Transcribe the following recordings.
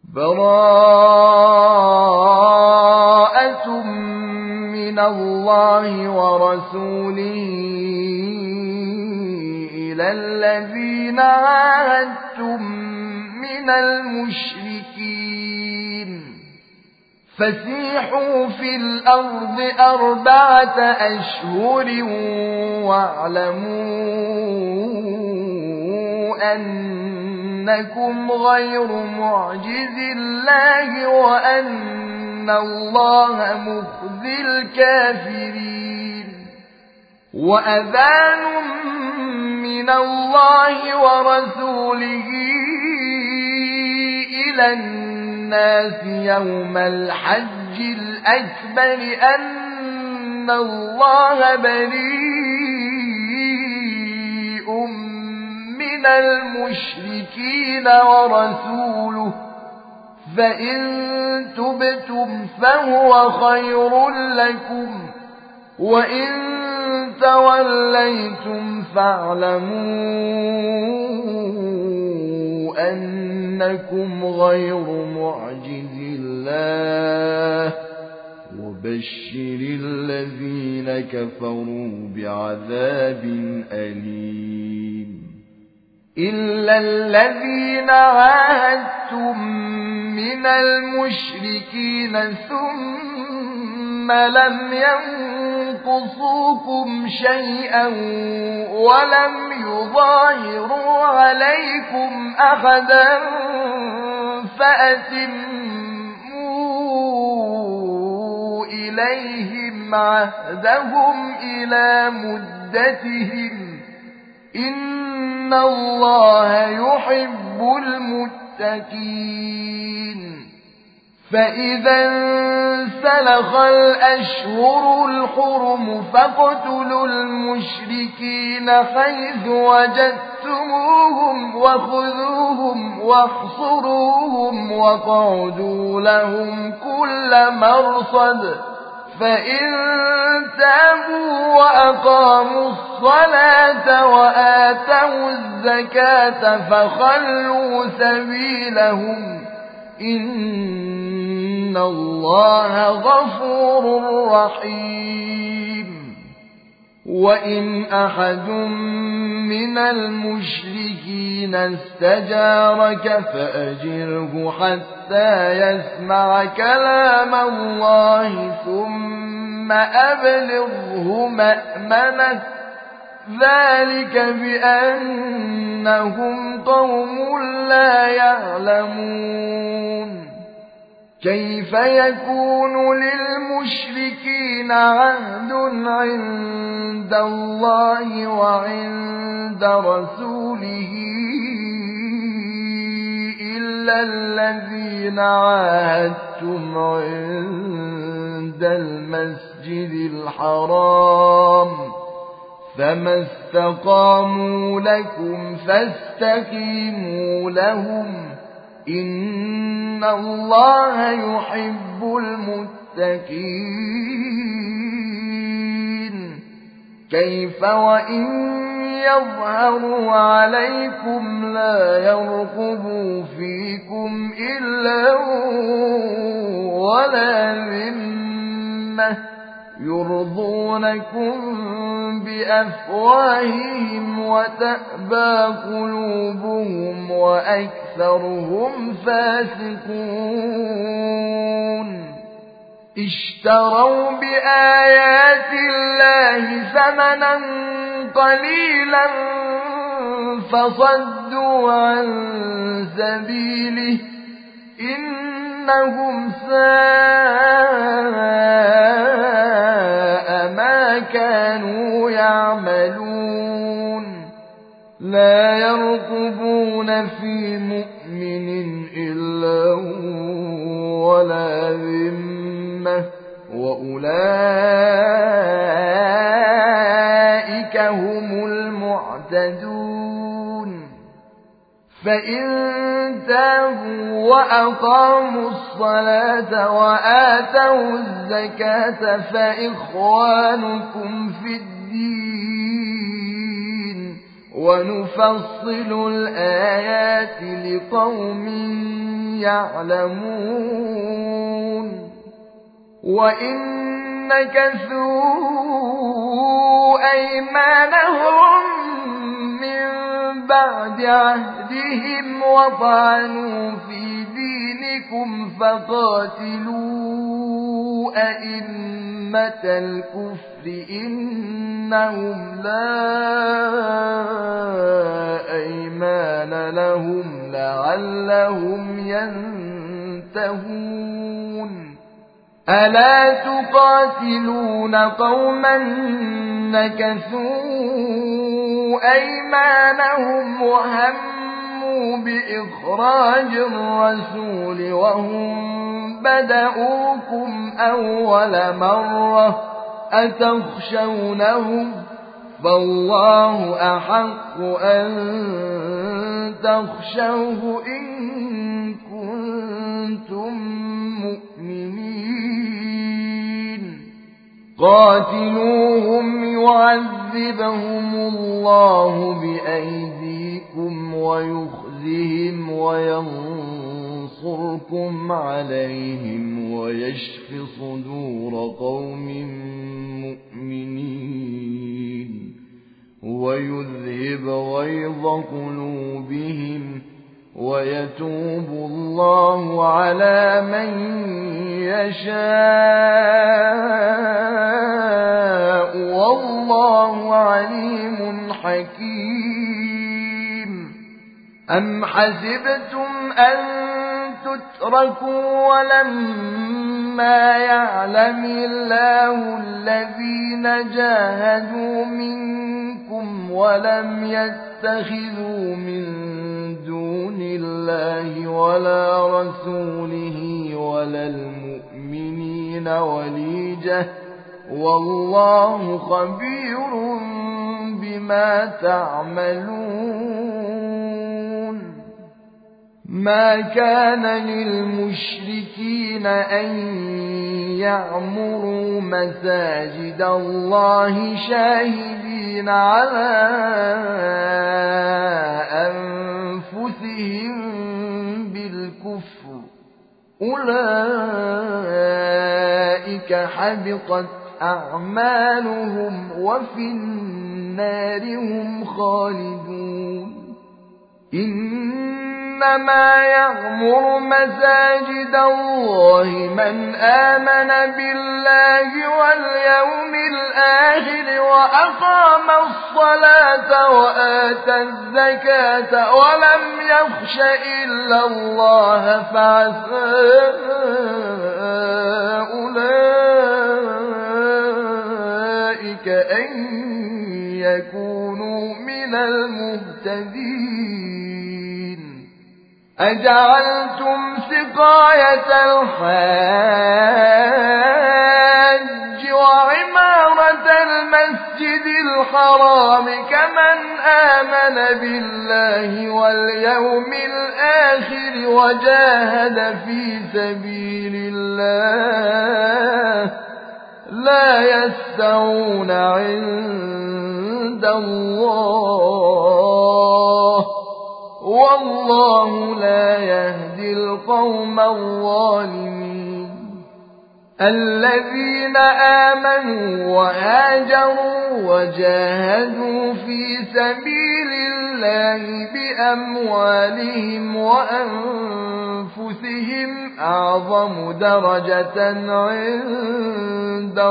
براءة من الله ورسوله إلى الذين عاهدتم من المشركين فسيحوا في الأرض 4 أشهر واعلموا أنكم غير معجز الله وأن الله مخزي الكافرين وأذان من الله ورسوله إلى الناس يوم الحج الأكبر أن الله بريء من المشركين ورسوله فإن تبتم فهو خير لكم وإن توليتم فاعلموا أنكم غير معجز الله وبشر الذين كفروا بعذاب أليم إلا الذين عاهدتم من المشركين ثم لم ينقصوكم شيئا ولم يظاهروا عليكم أحدا فأتموا إليهم عهدهم إلى مدتهم إن الله يحب المتقين فإذا انسلخ الأشهر الحرم فاقتلوا المشركين حيث وجدتموهم وخذوهم واحصروهم واقعدوا لهم كل مرصد فإن تابوا وأقاموا الصلاة وآتوا الزكاة فخلوا سبيلهم إن الله غفور رحيم وإن أحد من المشركين استجارك فأجره حتى يسمع كلام الله ثم أبلغه مأمنه ذلك بأنهم قوم لا يعلمون كيف يكون للمشركين عهد عند الله وعند رسوله إلا الذين عاهدتم عند المسجد الحرام فما استقاموا لكم فاستقيموا لهم إن الله يحب المتقين كيف وإن يظهروا عليكم لا يرقبوا فيكم إلا ولا ذمة يرضونكم بأفواههم وتأبى قلوبهم وأكثرهم فاسقون اشتروا بآيات الله ثمنا قليلا فصدوا عن سبيله إنهم ساء ما كانوا يعملون لا يرقبون في مؤمن إلا ولا ذمة وأولئك هم المعتدون فإن تابوا وأقاموا الصلاة وآتوا الزكاة فإخوانكم في الدين ونفصل الآيات لقوم يعلمون وإن نكثوا أيمانهم من بعد عهدهم وطعنوا في دينكم فقاتلوا أئمة الكفر إنهم لا أيمان لهم لعلهم ينتهون ألا تقاتلون قوما نكثوا أيمانهم وهموا بإخراج الرسول وهم بدأوكم أول مرة أتخشونهم فالله أحق أن تخشوه إن كنتم مؤمنين قاتلوهم يعذبهم الله بأيديكم ويخزهم وينصركم عليهم ويشف صدور قوم مؤمنين ويذهب غيظ قلوبهم ويتوب الله على من يشاء والله عليم حكيم أم حسبتم أن تتركوا ولما يعلم الله الذين جاهدوا منكم ولم يتخذوا من دون الله ولا رسوله ولا المؤمنين وليجة والله خبير بما تعملون ما كان للمشركين أن يعمروا مساجد الله شاهدين على أنفسهم بالكفر أولئك حبطت أعمالهم وفي النار هم خالدون إنما يعمر مساجد الله من آمن بالله واليوم الآخر وأقام الصلاة وآتى الزكاة ولم يخش إلا الله فعسى أولئك أن يكونوا من المهتدين أجعلتم سقاية الحاج وعمارة المسجد الحرام كمن آمن بالله واليوم الآخر وجاهد في سبيل الله لا يستوون عند الله والله لا يهدي القوم الظالمين الذين آمنوا وهاجروا وجاهدوا في سبيل الله بأموالهم وأنفسهم أعظم درجة عند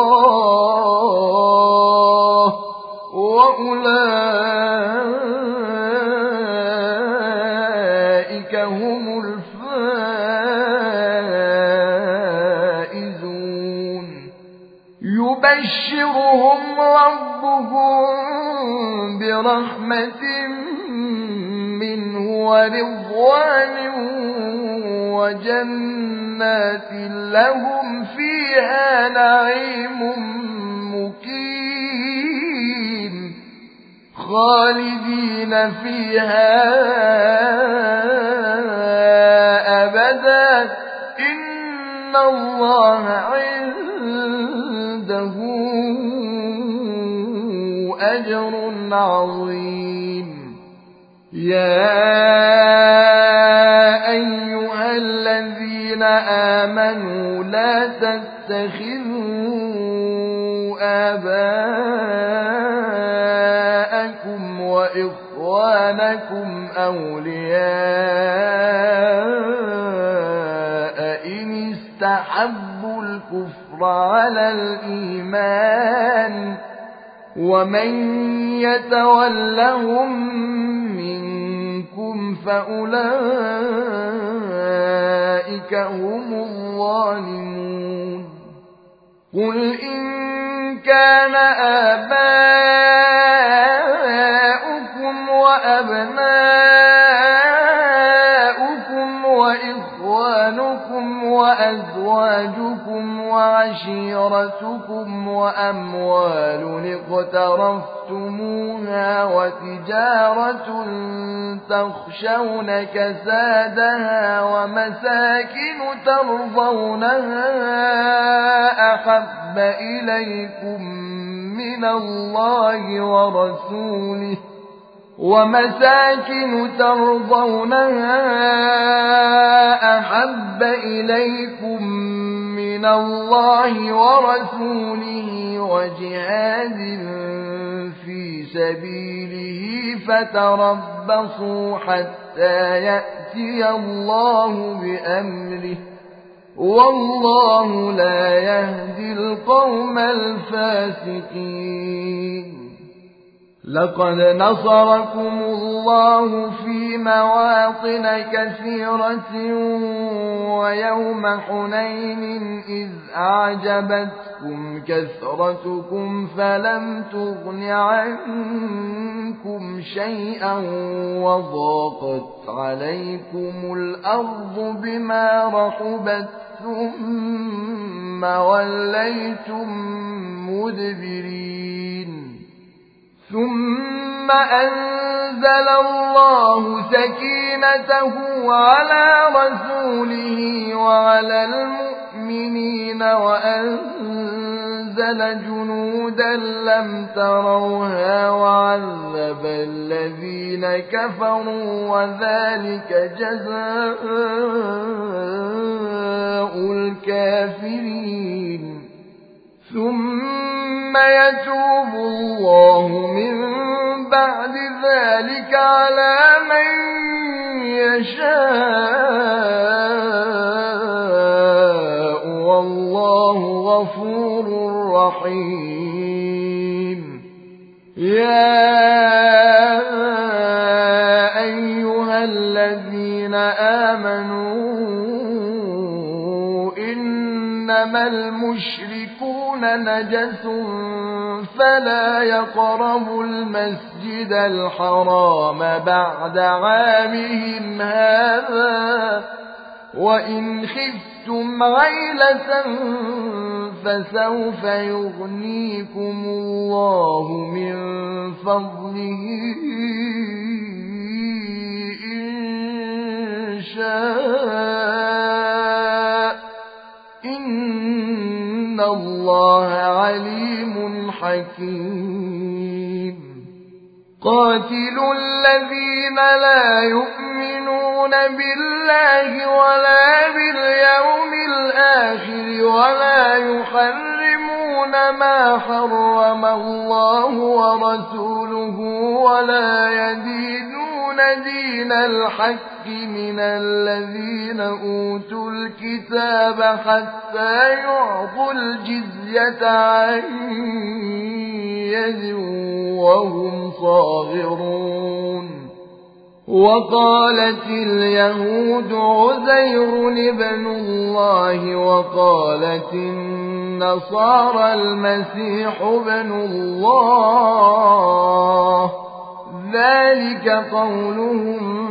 الله وأولئك هم الفائزون يبشرهم ربهم برحمة منه ورضوان وجنات لهم فيها نعيم مقيم خالدين فيها أبدا إن الله عنده أجر عظيم يا أيها الذين آمنوا لا تتخذوا آباءكم وإخوانكم أولياء إن استحبوا الكفر على الإيمان ومن يتولهم منكم فأولئك هم الظالمون قل إن كان آباؤكم وأبناؤكم وإخوانكم وأزواجكم وعشيرتكم وأموال اقترفتموها وتجارة تخشون كسادها ومساكن ترضونها أحب إليكم من الله ورسوله وجهاد في سبيله فتربصوا حتى يأتي الله بأمره والله لا يهدي القوم الفاسقين لقد نصركم الله في مواطن كثيرة ويوم حنين إذ أعجبتكم كثرتكم فلم تغن عنكم شيئا وضاقت عليكم الأرض بما رحبت ثم وليتم مدبرين ثم أنزل الله سكينته على رسوله وعلى المؤمنين وأنزل جنودا لم تروها وعذب الذين كفروا وذلك جزاء الكافرين ثم يتوب الله من بعد ذلك على من يشاء والله غفور رحيم يا أيها الذين آمنوا إنما المشركون نجس فلا يقربوا المسجد الحرام بعد عامهم هذا وإن خفتم عيلة فسوف يغنيكم الله من فضله إن شاء إن الله عليم حكيم قاتلوا الذين لا يؤمنون بالله ولا باليوم الآخر ولا يحرمون ما حرم الله ورسوله ولا يدينون دين الحق من الذين أوتوا الكتاب حتى يعطوا الجزية عن يد وهم صاغرون وقالت اليهود عزير ابن الله وقالت النصارى المسيح ابن الله ذلك قولهم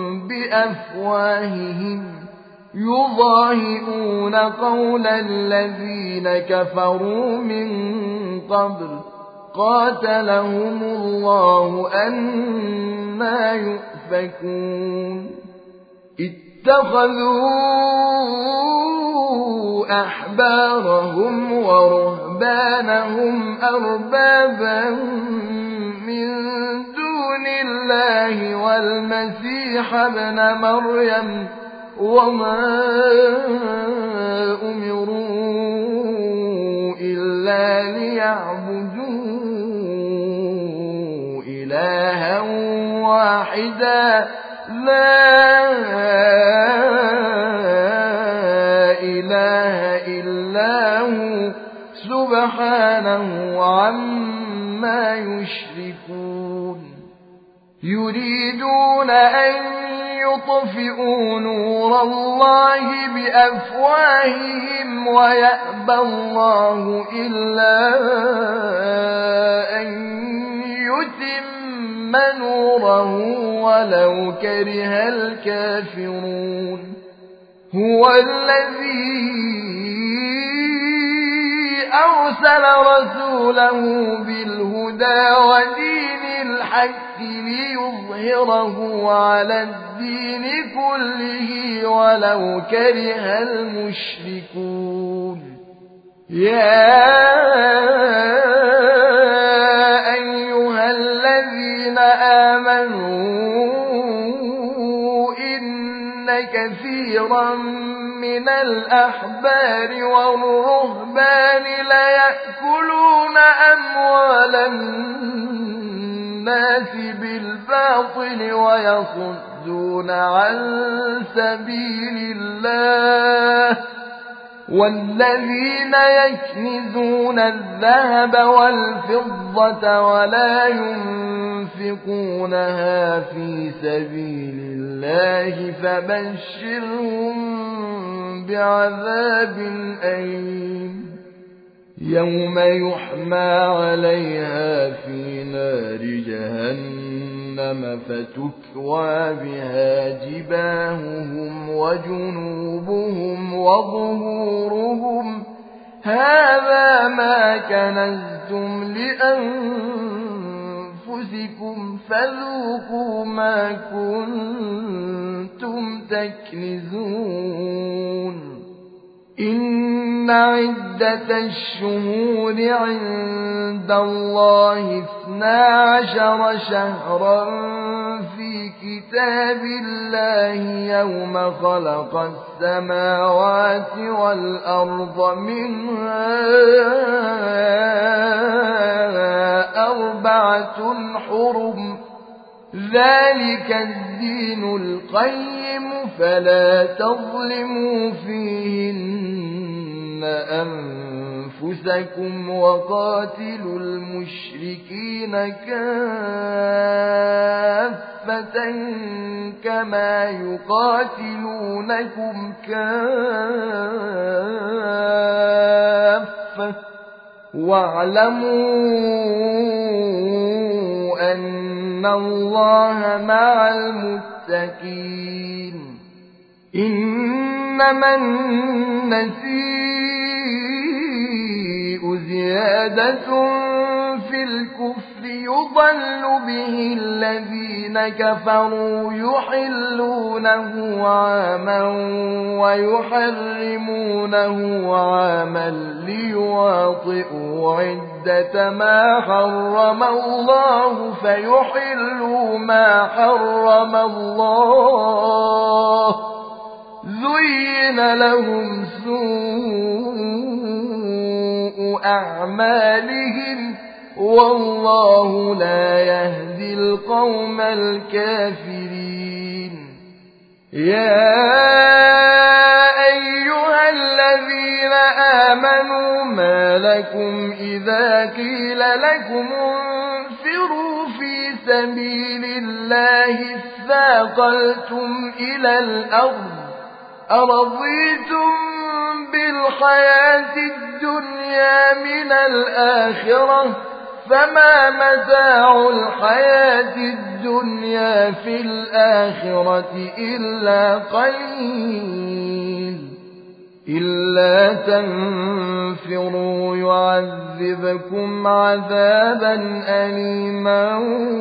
بأفواههم يضاهئون قول الذين كفروا من قبل قاتلهم الله أنى يؤفكون اتخذوا أحبارهم ورهبانهم أربابا من دون الله والمسيح ابن مريم وما أمروا إلا ليعبدوا إلها واحدا لا إله إلا هو سبحانه عما يشركون يريدون أن يطفئوا نور الله بأفواههم ويأبى الله إلا أن يتم نوره ولو كره الكافرون هو الذي أرسل رسوله بالهدى ودين الحق ليظهره على الدين كله ولو كره المشركون يا أيها الذين آمنوا إن كثيرا من الأحبار والرهبان ليأكلون أموال الناس بالباطل ويصدون عن سبيل الله والذين يكنزون الذهب والفضة ولا ينفقونها في سبيل الله فبشرهم بعذاب أليم يوم يحمى عليها في نار جهنم فتكوى بها جباههم وجنوبهم وظهورهم هذا ما كنزتم لأنفسكم فذوقوا ما كنتم تكنزون إن عدة الشهور عند الله 12 شهرا في كتاب الله يوم خلق السماوات والأرض منها 4 حرم ذلك الدين القيم فلا تظلموا فيهن أنفسكم وقاتلوا المشركين كافة كما يقاتلونكم كافة واعلموا أن الله مع المتقين إنما النسيء زيادة في الكفر يضل به الذين كفروا يحلونه عاما ويحرمونه عاما ليواطئوا عدة ما حرم الله فيحلوا ما حرم الله زين لهم سوء أعمالهم والله لا يهدي القوم الكافرين يا أيها الذين آمنوا ما لكم إذا قيل لكم انفروا في سبيل الله اثاقلتم إلى الأرض أرضيتم بالحياة الدنيا من الآخرة فما متاع الحياة الدنيا في الآخرة إلا قليل إلا تنفروا يعذبكم عذابا أليما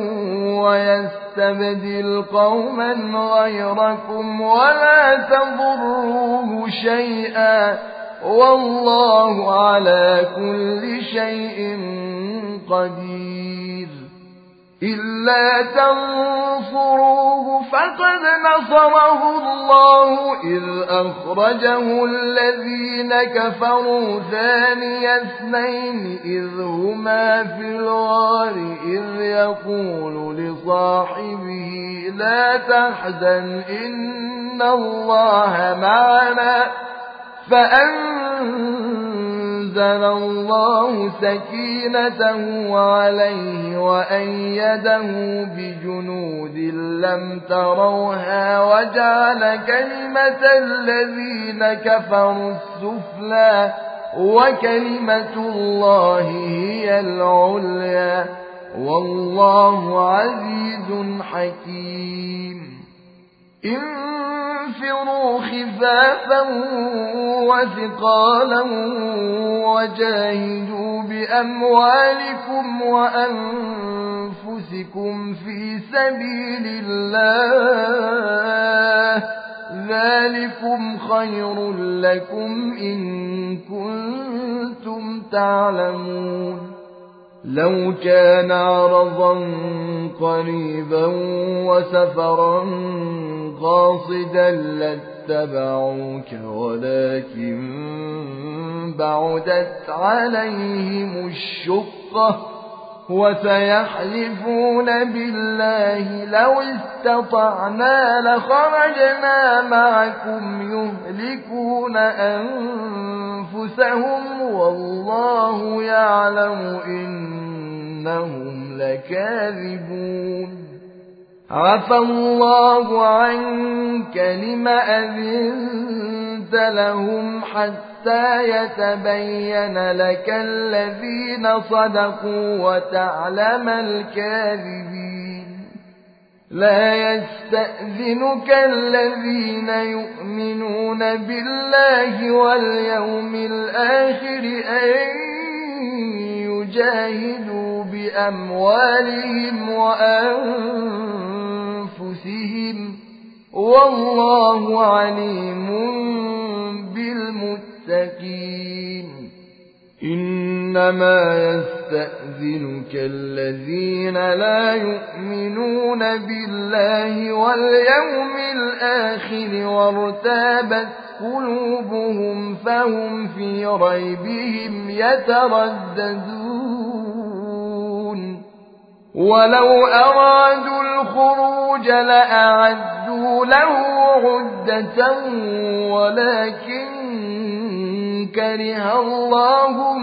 ويستبدل قوما غيركم ولا تضروه شيئا والله على كل شيء قدير إلا تنصروه فقد نصره الله إذ أخرجه الذين كفروا ثاني اثنين إذ هما في الغار إذ يقول لصاحبه لا تحزن إن الله معنا فأنزل الله سكينته عليه وأيده بجنود لم تروها وجعل كلمة الذين كفروا السفلى وكلمة الله هي العليا والله عزيز حكيم انفروا خفافا وثقالا وجاهدوا بأموالكم وأنفسكم في سبيل الله ذلكم خير لكم إن كنتم تعلمون لو كان عرضا قريبا وسفرا قاصدا لاتبعوك ولكن بعدت عليهم الشقة وسيحلفون بالله لو استطعنا لخرجنا معكم يهلكون أنفسهم والله يعلم إنهم لكاذبون عفى الله عنك لم أذنت لهم حتى يتبين لك الذين صدقوا وتعلم الكاذبين لا يستأذنك الذين يؤمنون بالله واليوم الآخر أن يجاهدوا بأموالهم وأنفسهم والله عليم بالمتقين إنما يستأذنك الذين لا يؤمنون بالله واليوم الآخر وارتابت قلوبهم فهم في ريبهم يترددون ولو أرادوا الخروج لأعدوا له عدة ولكن كره الله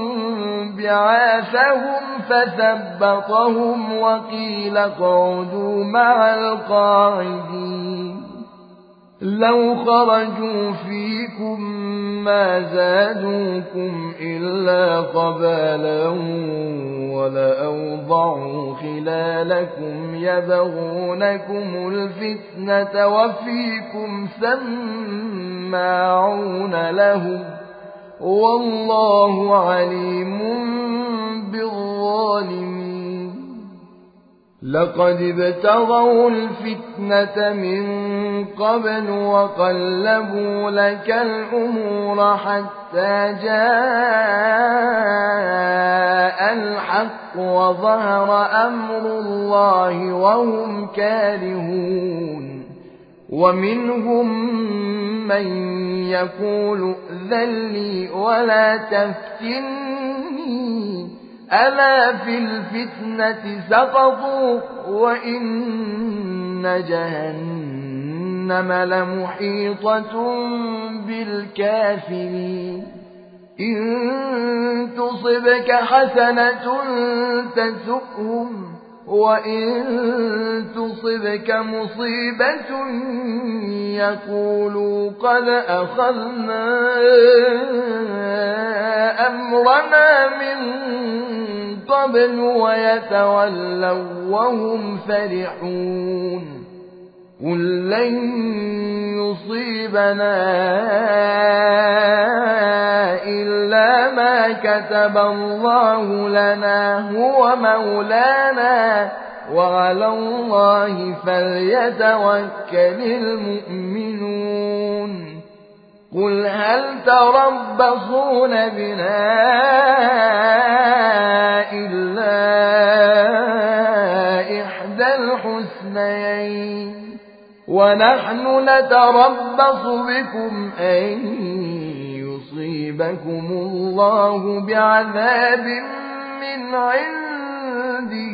بعاثهم فثبطهم وقيل اقعدوا مع القاعدين لو خرجوا فيكم ما زادوكم إلا قبالا ولأوضعوا خلالكم يبغونكم الفتنة وفيكم سماعون لهم والله عليم بالظالمين لقد ابتغوا الفتنة من قبل وقلبوا لك الأمور حتى جاء الحق وظهر أمر الله وهم كارهون ومنهم من يقول ائذن لي ولا تفتني ألا في الفتنة سقطوا وإن جهنم لمحيطة بالكافرين إن تصبك حسنة تسؤهم وإن تصبك مصيبة يقولوا قد أخذنا أمرنا من قبل ويتولوا وهم فرحون قل لن يصيبنا إلا ما كتب الله لنا هو مولانا وعلى الله فليتوكل المؤمنون قل هل تربصون بنا إلا ونحن نتربص بكم أن يصيبكم الله بعذاب من عنده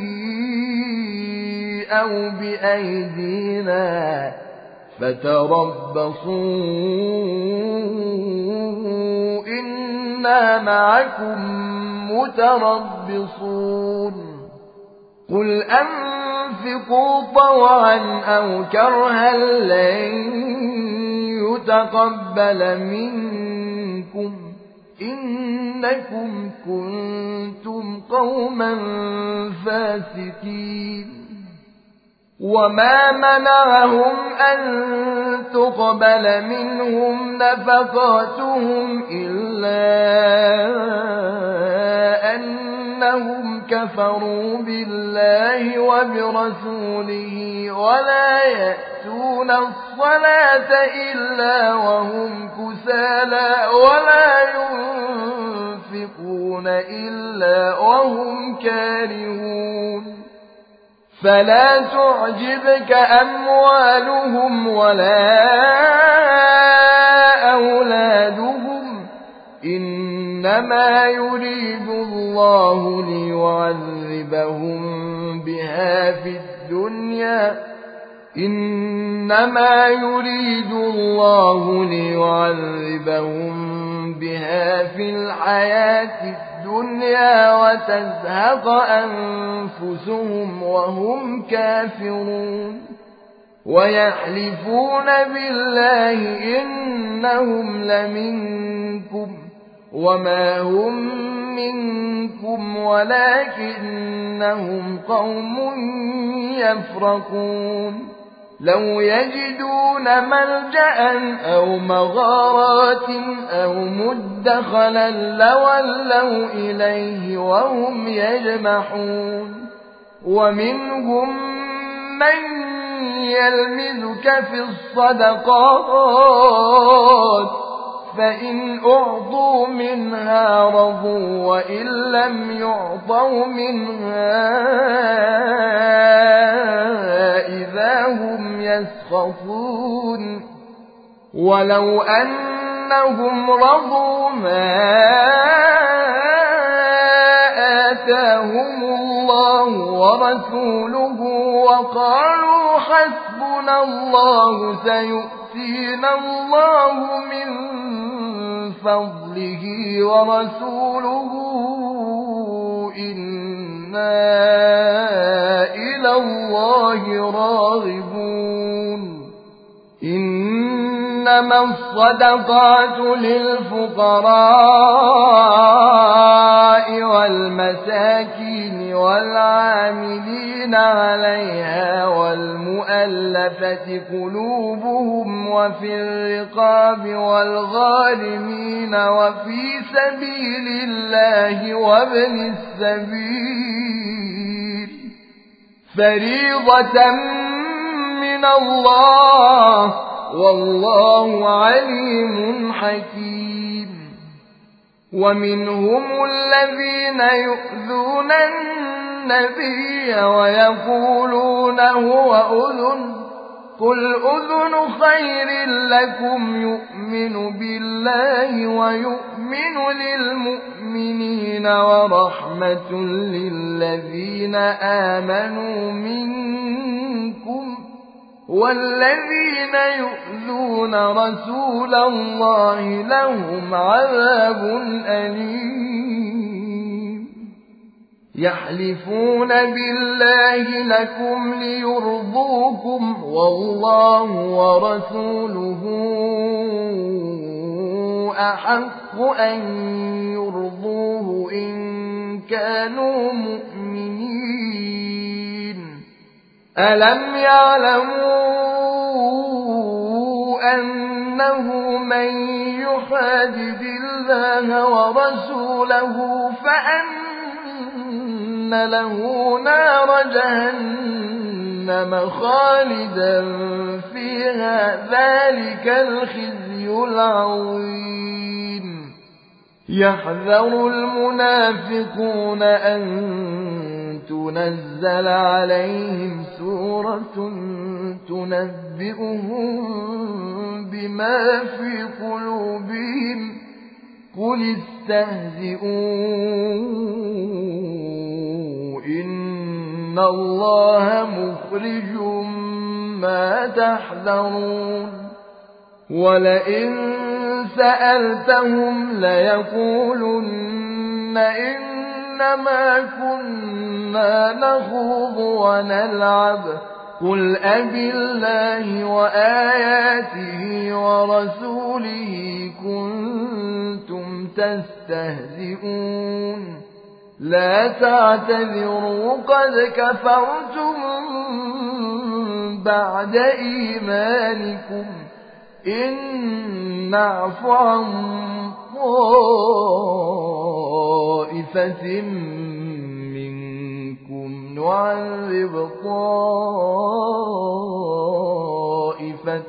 أو بأيدينا فتربصوا إنا معكم متربصون قل أنفقوا طوعا أو كرها لن يتقبل منكم إنكم كنتم قوما فاسقين وما منعهم أن تقبل منهم نفقاتهم إلا أنهم كفروا بالله وبرسوله ولا يأتون الصلاة إلا وهم كسالى ولا ينفقون إلا وهم كارهون فلا تعجبك أموالهم ولا أولادهم إنما يريد الله ليعذبهم بها في الحياة الدنيا وتزهق أنفسهم وهم كافرون ويحلفون بالله إنهم لمنكم وما هم منكم ولكنهم قوم يفرقون لو يجدون ملجأ أو مغارات أو مدخلا لولوا إليه وهم يجمحون ومنهم من يلمزك في الصدقات فإن أعطوا منها رضوا وإن لم يعطوا منها إذا هم يسخطون ولو أنهم رضوا ما آتاهم الله ورسوله وقالوا حسبنا الله سيؤتينا الله من فضله ورسوله إنا إلى الله راغبون إنما الصدقات للفقراء والمساكين والعاملين عليها والمؤلفة قلوبهم وفي الرقاب والغارمين وفي سبيل الله وابن السبيل فريضة من الله والله عليم حكيم ومنهم الذين يؤذون النبي ويقولون هو أذن قل أذن خير لكم يؤمن بالله ويؤمن للمؤمنين ورحمة للذين آمنوا منكم والذين يؤذون رسول الله لهم عذاب أليم يحلفون بالله لكم ليرضوكم والله ورسوله أحق أن يرضوه إن كانوا مؤمنين ألم يعلموا أنه من يحادد الله ورسوله فأن له نار جهنم خالدا فيها ذلك الخزي العظيم يحذر المنافقون أن تنزل عليهم سورة تنبئهم بما في قلوبهم قل استهزئوا إن الله مخرج ما تحذرون ولئن سألتهم ليقولن إنما كنا نخوض ونلعب قل أبالله وآياته ورسوله كنتم تستهزئون لا تعتذروا قد كفرتم بعد إيمانكم إن نعف عن طائفة منكم نعذب طائفة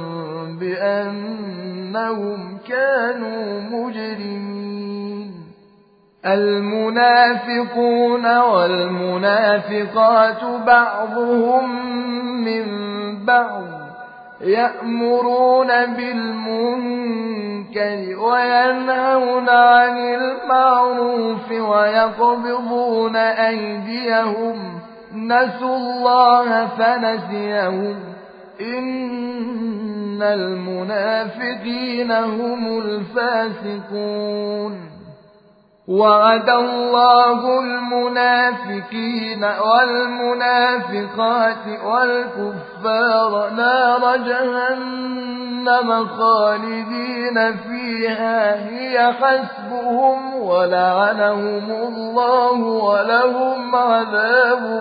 بأنهم كانوا مجرمين المنافقون والمنافقات بعضهم من بعض يأمرون بالمنكر وينهون عن المعروف ويقبضون أيديهم نسوا الله فنسيهم إن المنافقين هم الفاسقون وعد الله المنافقين والمنافقات والكفار نار جهنم خالدين فيها هي حسبهم ولعنهم الله ولهم عذاب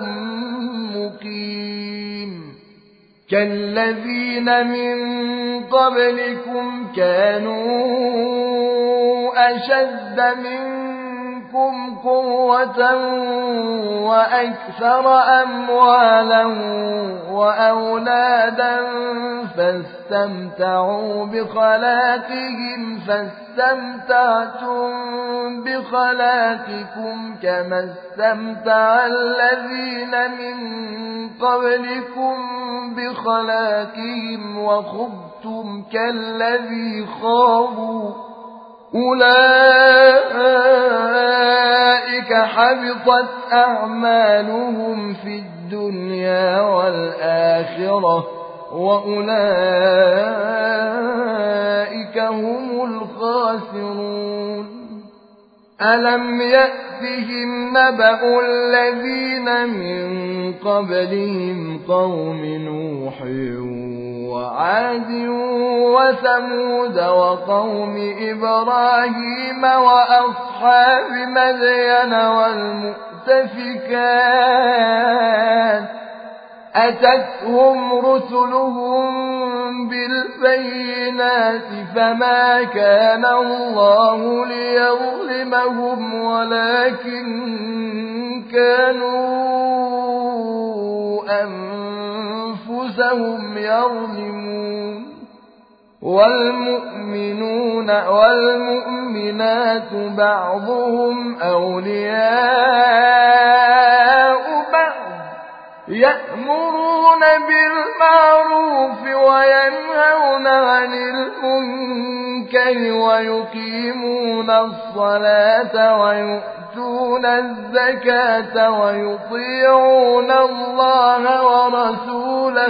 مقيم كالذين من قبلكم كانوا أشد منكم قوة وأكثر أموالا وأولادا فاستمتعوا بخلاقهم فاستمتعتم بخلاقكم كما استمتع الذين من قبلكم بخلاقهم وخضتم كالذي خاضوا أولئك حبطت أعمالهم في الدنيا والآخرة وأولئك هم الخاسرون ألم يأتهم نبأ الذين من قبلهم قوم نوح وعاد وثمود وقوم إبراهيم وأصحاب مدين والمؤتفكات أتتهم رسلهم بالبينات فما كان الله ليظلمهم ولكن كانوا أنفسهم يظلمون والمؤمنون والمؤمنات بعضهم أولياء بعض يأمرون بالمعروف وينهون عن المنكر ويقيمون الصلاة ويؤتون الزكاة ويطيعون الله ورسوله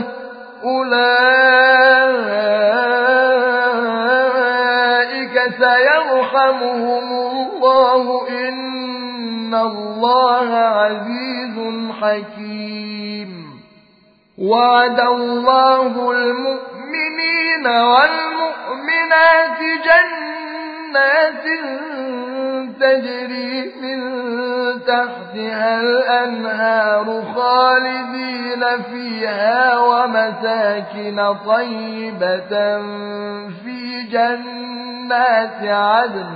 أولئك سيرحمهم الله إن الله عزيز حكيم وعد الله المؤمنين والمؤمنات جنات تجري من تحتها الأنهار خالدين فيها ومساكن طيبة في جنات عدن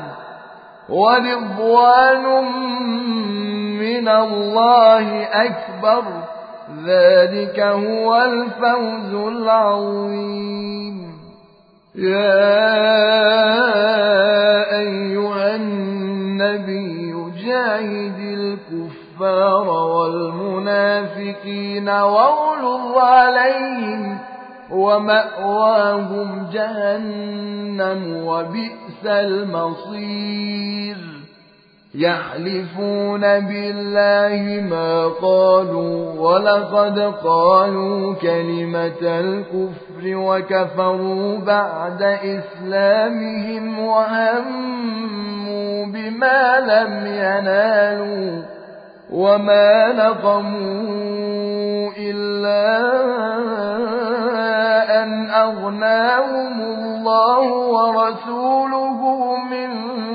ورضوان من الله أكبر ذلك هو الفوز العظيم يا أيها النبي جاهد الكفار والمنافقين واغلظ عليهم ومأواهم جهنم وبئس المصير يحلفون بالله ما قالوا ولقد قالوا كلمة الكفر وكفروا بعد إسلامهم وهموا بما لم ينالوا وما نقموا إلا أن أغناهم الله ورسوله من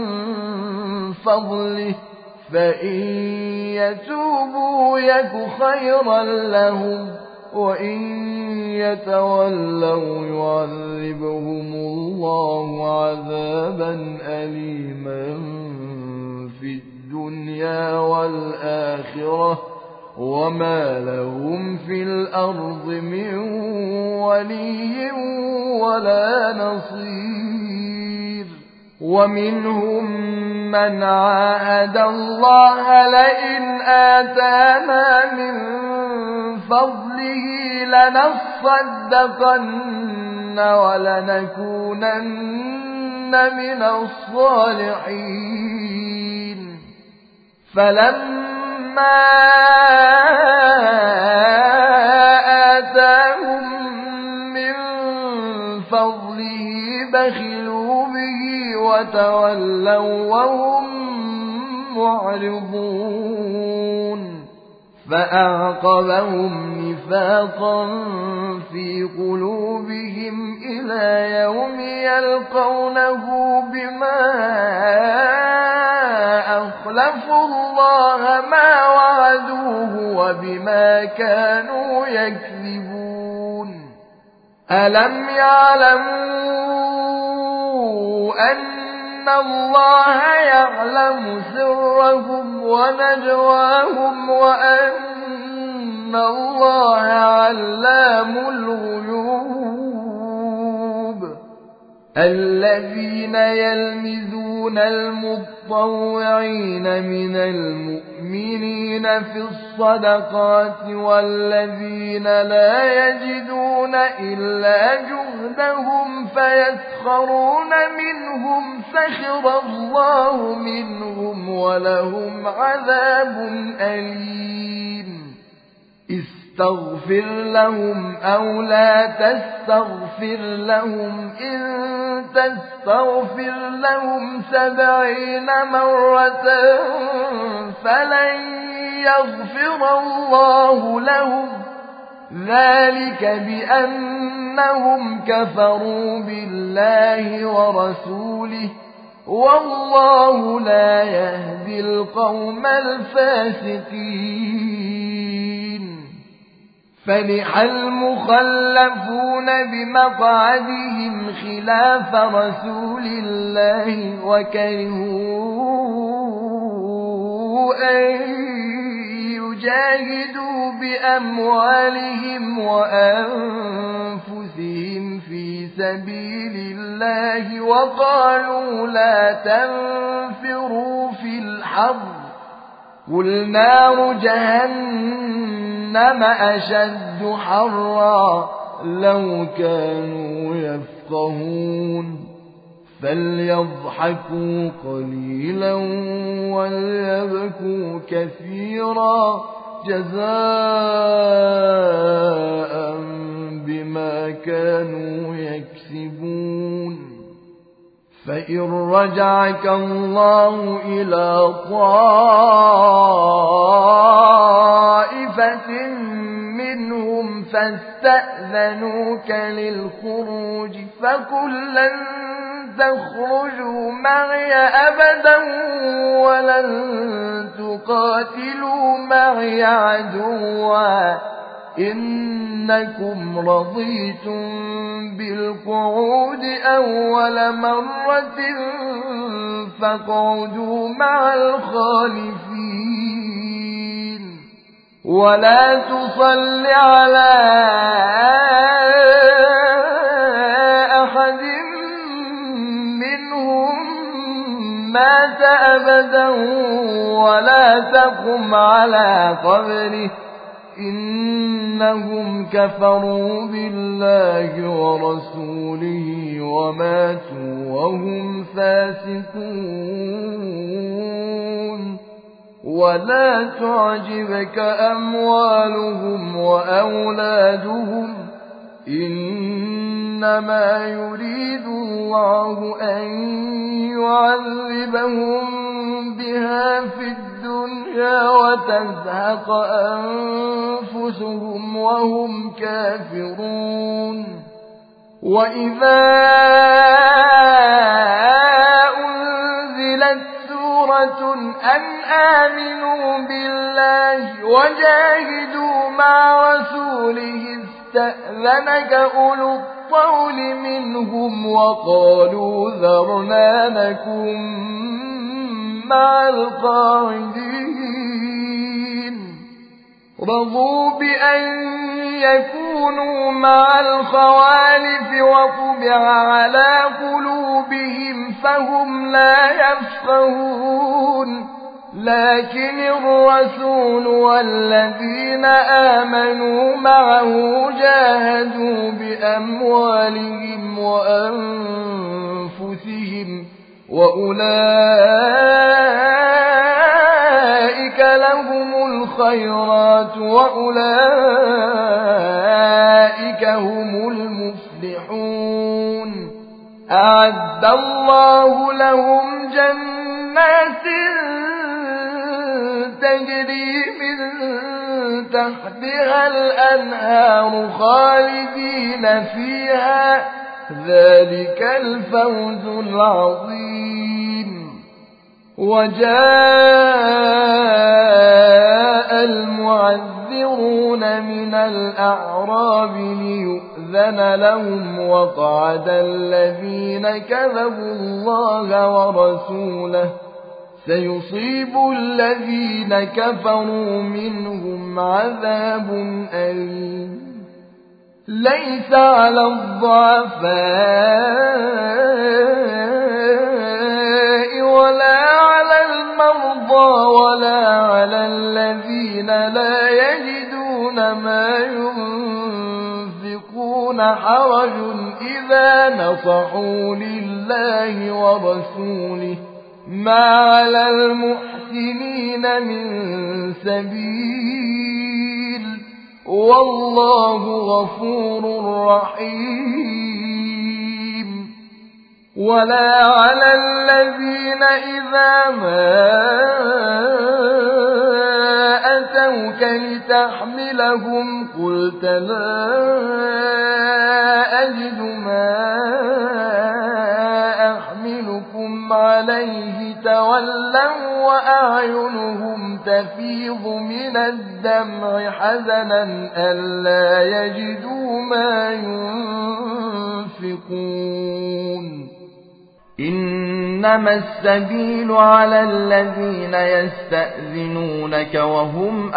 فضله فإن يتوبوا يك خيرا لهم وإن يتولوا يعذبهم الله عذابا أليما في الدنيا والآخرة وما لهم في الأرض من ولي ولا نصير ومنهم من عاهد الله لئن آتانا من فضله لنصدقن ولنكونن من الصالحين فلما آتاهم من فضله بخلوا به وتولوا وهم معرضون فأعقبهم نفاقا في قلوبهم إلى يوم يلقونه بما أخلفوا الله ما وعدوه وبما كانوا يكذبون ألم يعلموا أن الله يعلم سرهم ونجواهم وأن الله علام الغيوب الذين يلمزون المطوعين من المؤمنين في الصدقات والذين لا يجدون إلا جهدهم فيسخرون منهم سخر الله منهم ولهم عذاب أليم استغفر لهم أو لا تستغفر لهم إن تستغفر لهم 70 مرة فلن يغفر الله لهم ذلك بأنهم كفروا بالله ورسوله والله لا يهدي القوم الفاسقين فرح المخلفون بمقعدهم خلاف رسول الله وكرهوا أن يجاهدوا بأموالهم وأنفسهم في سبيل الله وقالوا لا تنفروا في الحر قل نار جهنم أشد حرا لو كانوا يفقهون فليضحكوا قليلا وليبكوا كثيرا جزاء بما كانوا يكسبون فإن رجعك الله إلى طائفة منهم فاستأذنوك للخروج فقل لن تخرجوا معي أبدا ولن تقاتلوا معي عدوا إنكم رضيتم بالقعود أول مرة فاقعدوا مع الخالفين ولا تصل على أحد منهم مات أبدا ولا تقم على قبره إنهم كفروا بالله ورسوله وماتوا وهم فاسقون ولا تعجبك أموالهم وأولادهم إنما يريد الله أن يعذبهم بها في الدنيا وتزهق أنفسهم وهم كافرون وإذا أنزلت سورة أن آمنوا بالله وجاهدوا مع رسوله استأذنك أولو الطول منهم وقالوا ذرنا نكن مع القاعدين رضوا بأن يكونوا مع الخوالف وطبع على قلوبهم فهم لا يفقهون لكن الرسول والذين آمنوا معه جاهدوا بأموالهم وأنفسهم وأولئك لهم الخيرات وأولئك هم المفلحون أعد الله لهم جنات تجري من تحتها الأنهار خالدين فيها ذلك الفوز العظيم وجاء المعذرون من الأعراب ليؤذن لهم وقعد الذين كذبوا الله ورسوله سيصيب الذين كفروا منهم عذاب أليم ليس على الضعفاء ولا على المرضى ولا على الذين لا يجدون ما ينفقون حرج إذا نصحوا لله ورسوله ما على المحسنين من سبيل والله غفور رحيم ولا على الذين إذا ما أتوك لتحملهم قلت لا أجد ما أحملكم عليه تولوا وأعينهم تفيض من الدمع حزنا ألا يجدوا ما ينفقون إنما السبيل على الذين يستأذنونك وهم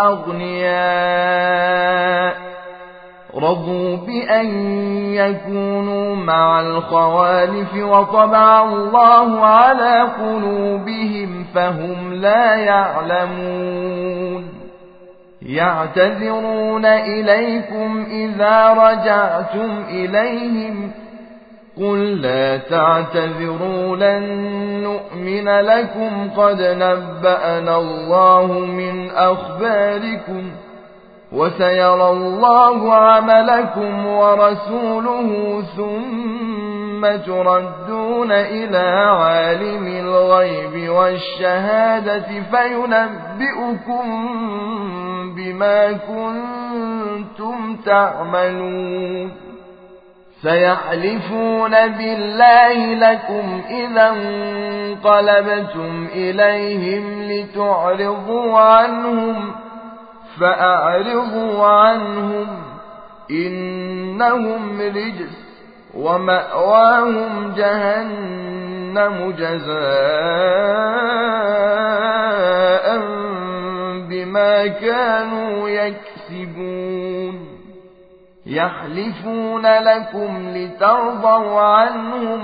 أغنياء رضوا بأن يكونوا مع الخوالف وطبع الله على قلوبهم فهم لا يعلمون يعتذرون إليكم إذا رجعتم إليهم قل لا تعتذروا لن نؤمن لكم قد نبأنا الله من أخباركم وسيرى الله عملكم ورسوله ثم تردون إلى عالم الغيب والشهادة فينبئكم بما كنتم تعملون سيحلفون بالله لكم إذا انقلبتم إليهم لتعرضوا عنهم فأعرضوا عنهم إنهم رجس ومأواهم جهنم جزاء بما كانوا يكسبون يحلفون لكم لترضوا عنهم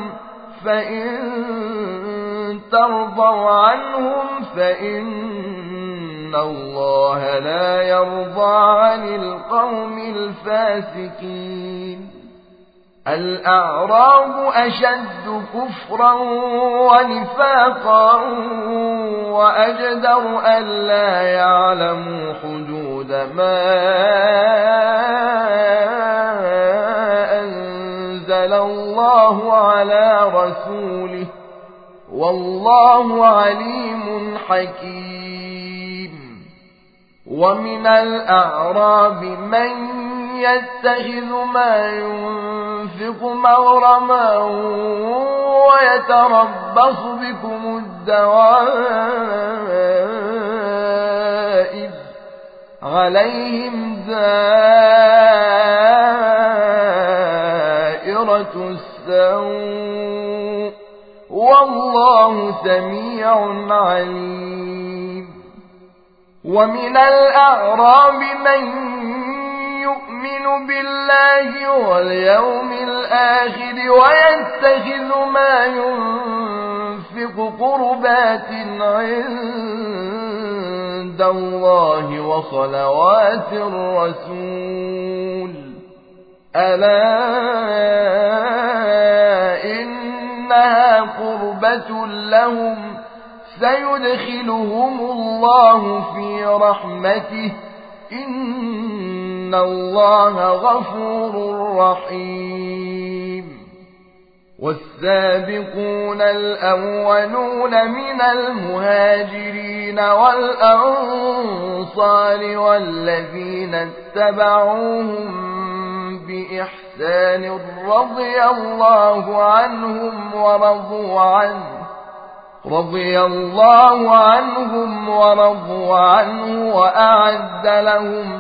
فإن ترضوا عنهم فإن إن الله لا يرضى عن القوم الفاسقين. الأعراب أشد كفرا ونفاقا وأجدر ألا يعلموا حدود ما أنزل الله على رسوله والله عليم حكيم. ومن الأعراب من يتخذ ما ينفق مغرما ويتربص بكم الدوائر عليهم دائرة السوء والله سميع عليم. ومن الأعراب من يؤمن بالله واليوم الآخر ويتخذ ما ينفق قربات عند الله وصلوات الرسول ألا إنها قربة لهم سيدخلهم الله في رحمته إن الله غفور رحيم. والسابقون الأولون من المهاجرين والأنصار والذين اتبعوهم بإحسان رضي الله عنهم ورضوا عنه وأعد لهم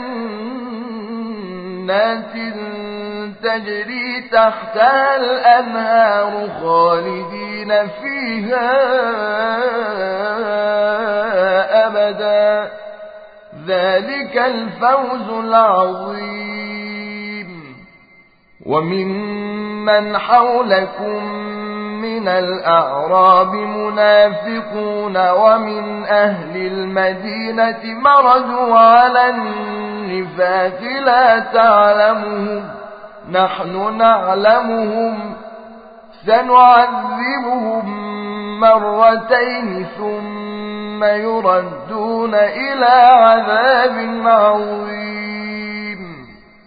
جنات تجري تحتها الأنهار خالدين فيها أبدا ذلك الفوز العظيم. وممن حولكم من الأعراب منافقون ومن أهل المدينة مردوا على النفاق لا تعلمهم نحن نعلمهم سنعذبهم مرتين ثم يردون إلى عذاب عظيم.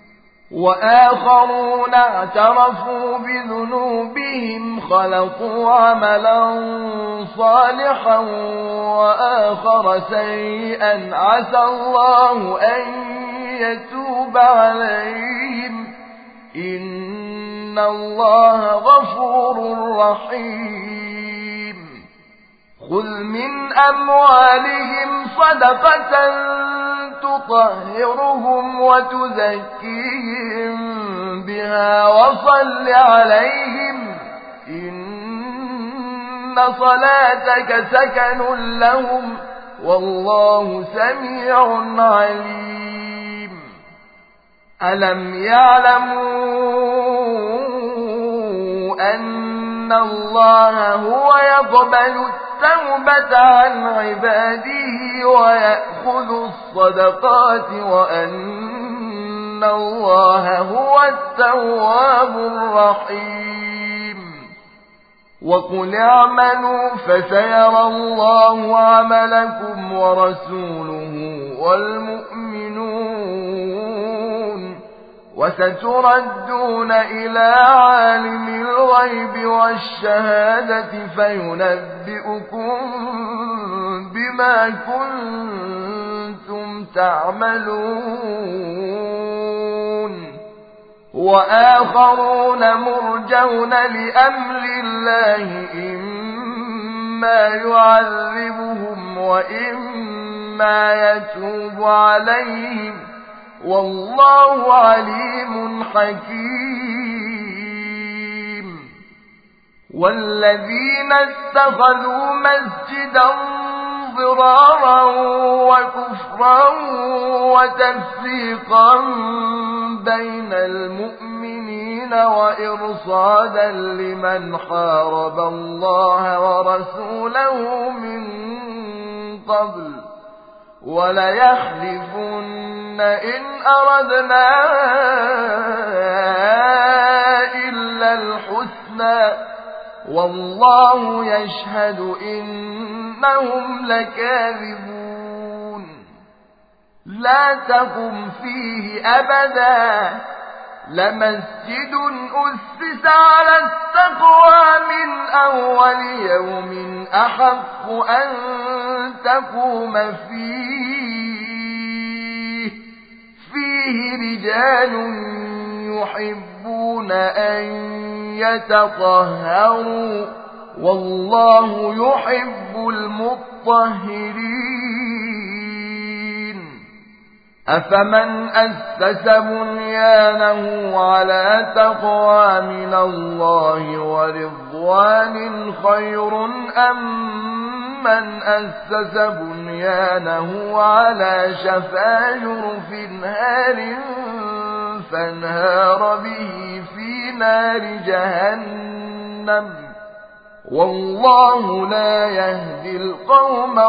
وآخرون اعترفوا بذنوبهم خلقوا عملا صالحا وآخر سيئا عسى الله أن يتوب عليهم إن الله غفور رحيم. خذ من أموالهم صدقة تطهرهم وتزكيهم بها وصل عليهم إن صلاتك سكن لهم والله سميع عليم. ألم يعلموا أن الله هو يقبل التوبة عن عباده ويأخذ الصدقات وأن الله هو التواب الرحيم. وقل اعملوا فسيرى الله عملكم ورسوله والمؤمنون وستردون إلى عالم الغيب والشهادة فينبئكم بما كنتم تعملون. وآخرون مرجون لأمر الله إما يعذبهم وإما يتوب عليهم والله عليم حكيم. والذين اتخذوا مسجدا ضرارا وكفرا وتفريقا بين المؤمنين وإرصادا لمن حارب الله ورسوله من قبل وليحلفن إن أردنا إلا الحسنى والله يشهد إنهم لكاذبون لا تقم فيه أبدا لمسجد أسس على التقوى من أول يوم أحق أن تقوم فيه رجال يحبون أن يتطهروا والله يحب المطهرين أفمن أسس بنيانه على تقوى من الله ورضوان خير أم من أسس بنيانه على شفا جرف هار فانهار به في نار جهنم والله لا يهدي القوم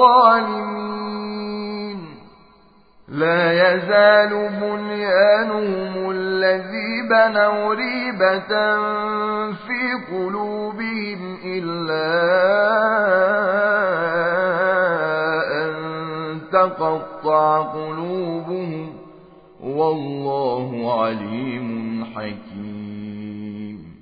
الظالمين لا يزال بنيانهم الذي بنوا ريبة في قلوبهم إلا أن تقطع قلوبهم والله عليم حكيم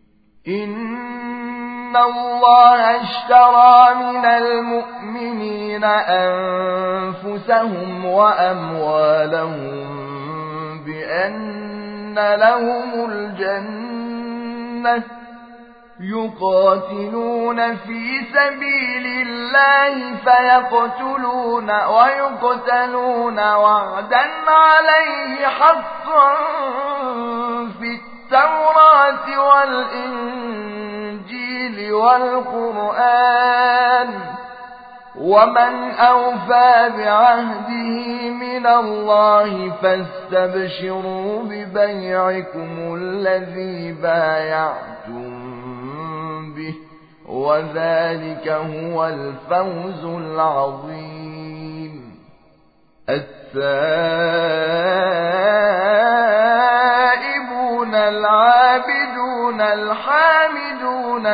إن الله اشترى من المؤمنين أنفسهم وأموالهم بأن لهم الجنة يقاتلون في سبيل الله فيقتلون ويقتلون وعدا عليه حقا في التوراة والإنجيل والقرآن ومن أوفى بعهده من الله فاستبشروا ببيعكم الذي بايعتم به وذلك هو الفوز العظيم التائبون العابدون الحامدون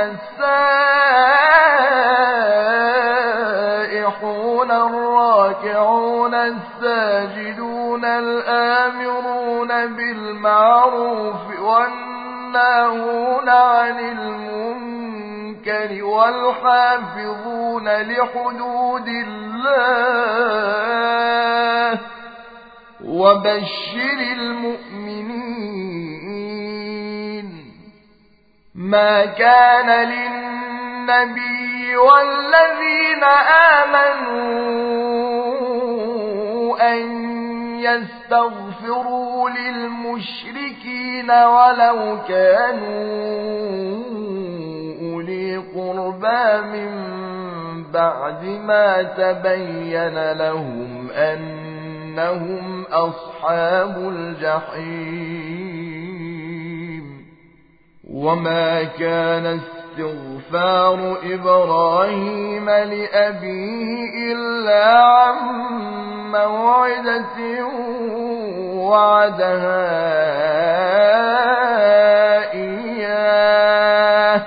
السائحون الراكعون الساجدون الآمرون بالمعروف والناهون عن المنكر والحافظون لحدود الله وبشر المؤمنين ما كان للنبي والذين آمنوا أن يستغفروا للمشركين ولو كانوا أولي قربى من بعد ما تبين لهم أنهم أصحاب الجحيم وما كان استغفار إبراهيم لأبيه إلا عن موعدة وعدها إياه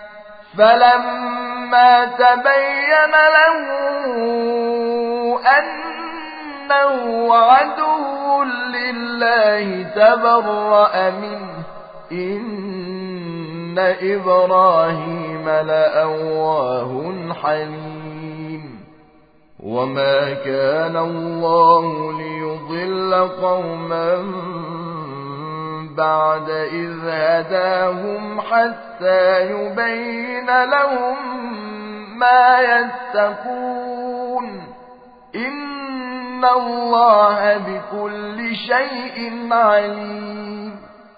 فلما تبين له أنه عدو لله تبرأ منه إن إبراهيم لأواه حليم وما كان الله ليضل قوما بعد إذ هداهم حتى يبين لهم ما يتقون إن الله بكل شيء عليم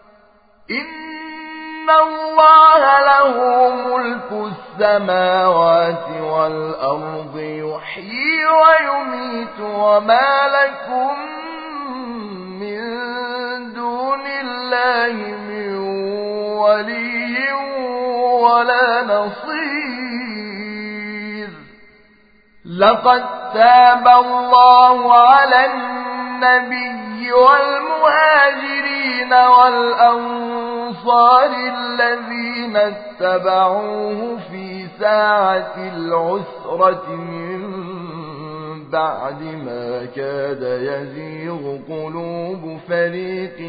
إن الله له ملك السماوات والأرض يحيي ويميت وما لكم من دون الله من ولي ولا نصير لقد تاب الله على النبي والمهاجرين والأنصار الذين اتبعوه في ساعة العسرة من بعد ما كاد يزيغ قلوب فريق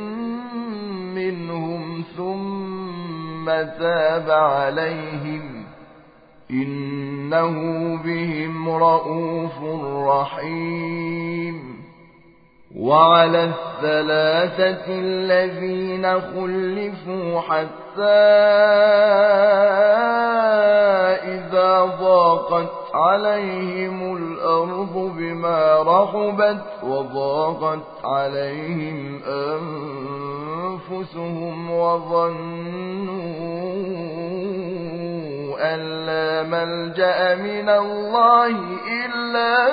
منهم ثم تاب عليهم إنه بهم رءوف رحيم. وعلى الثلاثة الذين خلفوا حتى إذا ضاقت عليهم الأرض بما رحبت وضاقت عليهم أنفسهم وظنوا أن لا ملجأ من الله إلا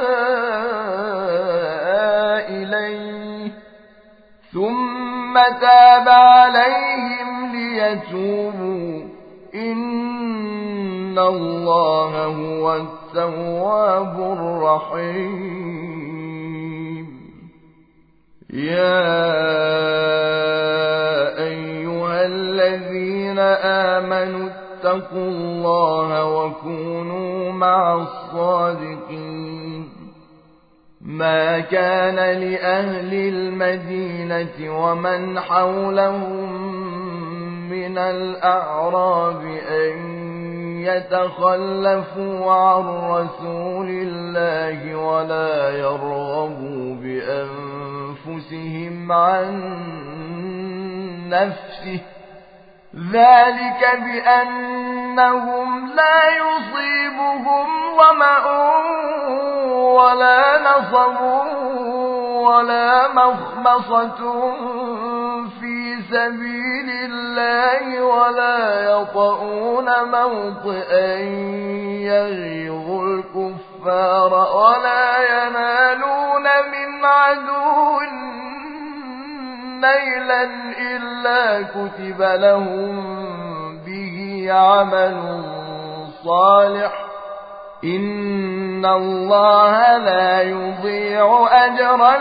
إليه ثم تاب عليهم ليتوبوا إن الله هو التواب الرحيم. يا أيها الذين آمنوا اتقوا الله وكونوا مع الصادقين. ما كان لأهل المدينة ومن حولهم من الأعراب أن يتخلفوا عن رسول الله ولا يرغبوا بأنفسهم عن نفسه ذلك بأنهم لا يصيبهم ظمأ ولا نصب ولا مخمصة في سبيل الله ولا يطؤون موطئا يغيظ الكفار ولا ينالون من عدو نيلا إلا كتب لهم به عمل صالح إن الله لا يضيع أجر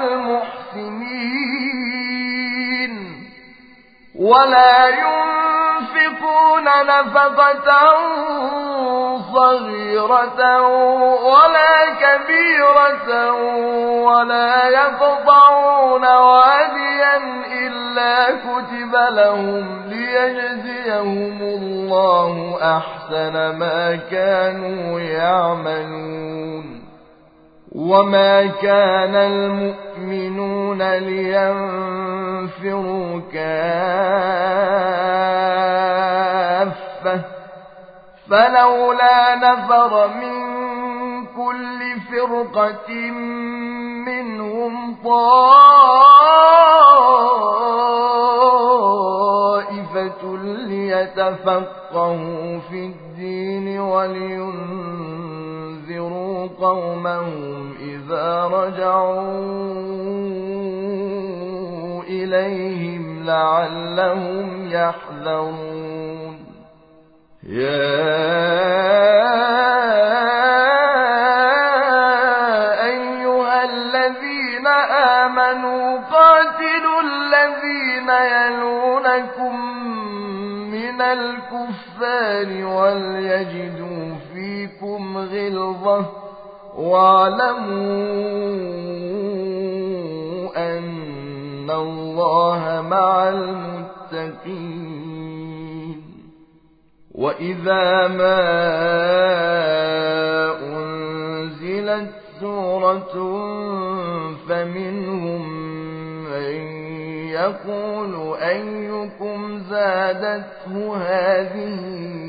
المحسنين. ولا ينفقون نفقة صغيرة ولا كبيرة ولا يقطعون واديا إلا كتب لهم ليجزيهم الله أحسن ما كانوا يعملون. وما كان المؤمنون لينفروا كافة فلولا نفر من كل فرقة منهم طائفة ليتفقهوا في الدين ولينذروا قومهم إذا رجعوا إليهم لعلهم يحذرون. يا أيها الذين آمنوا قاتلوا الذين يلونكم من الكفار وليجدوا فيكم غلظة واعلموا أن الله مع المتقين. وإذا ما أنزلت سورة فمنهم من يقول أيكم زادته هذه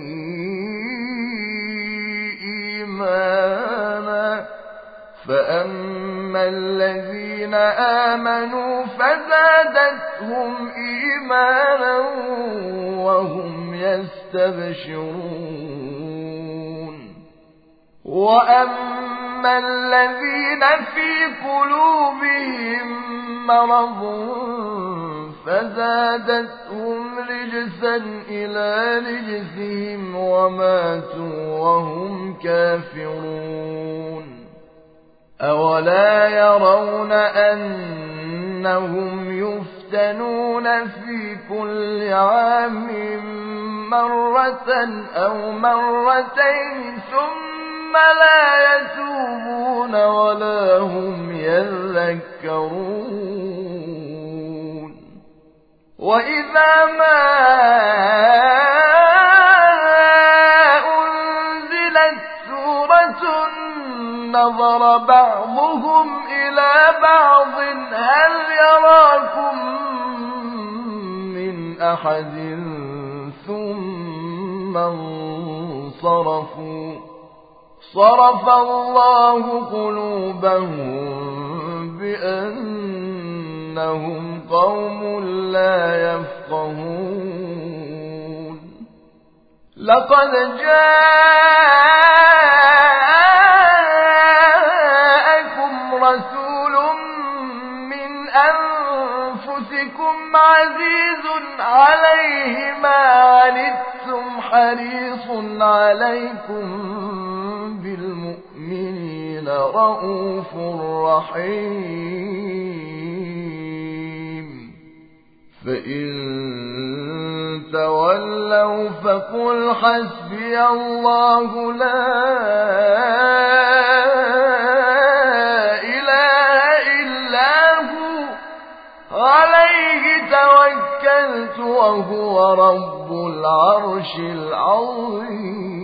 إيمانا فأما الذين آمنوا فزادتهم إيمانا وهم يستبشرون. وأما الذين في قلوبهم مرض فزادتهم رجسا إلى رجسهم وماتوا وهم كافرون. أولا يرون أنهم يفتنون في كل عام مرة أو مرتين ثم لا يتوبون ولا هم يذكرون وإذا ما أنزلت سورة نظر بعضهم إلى بعض هل يراكم من أحد ثم انصرفوا صرف الله قلوبهم بأنهم قوم لا يفقهون لقد جاءكم رسول من أنفسكم عزيز عليه ما عنتم حريص عليكم بالمؤمنين رؤوف رحيم فإن تولوا فقل حسبي الله لا إله إلا هو عليه توكلت وهو رب العرش العظيم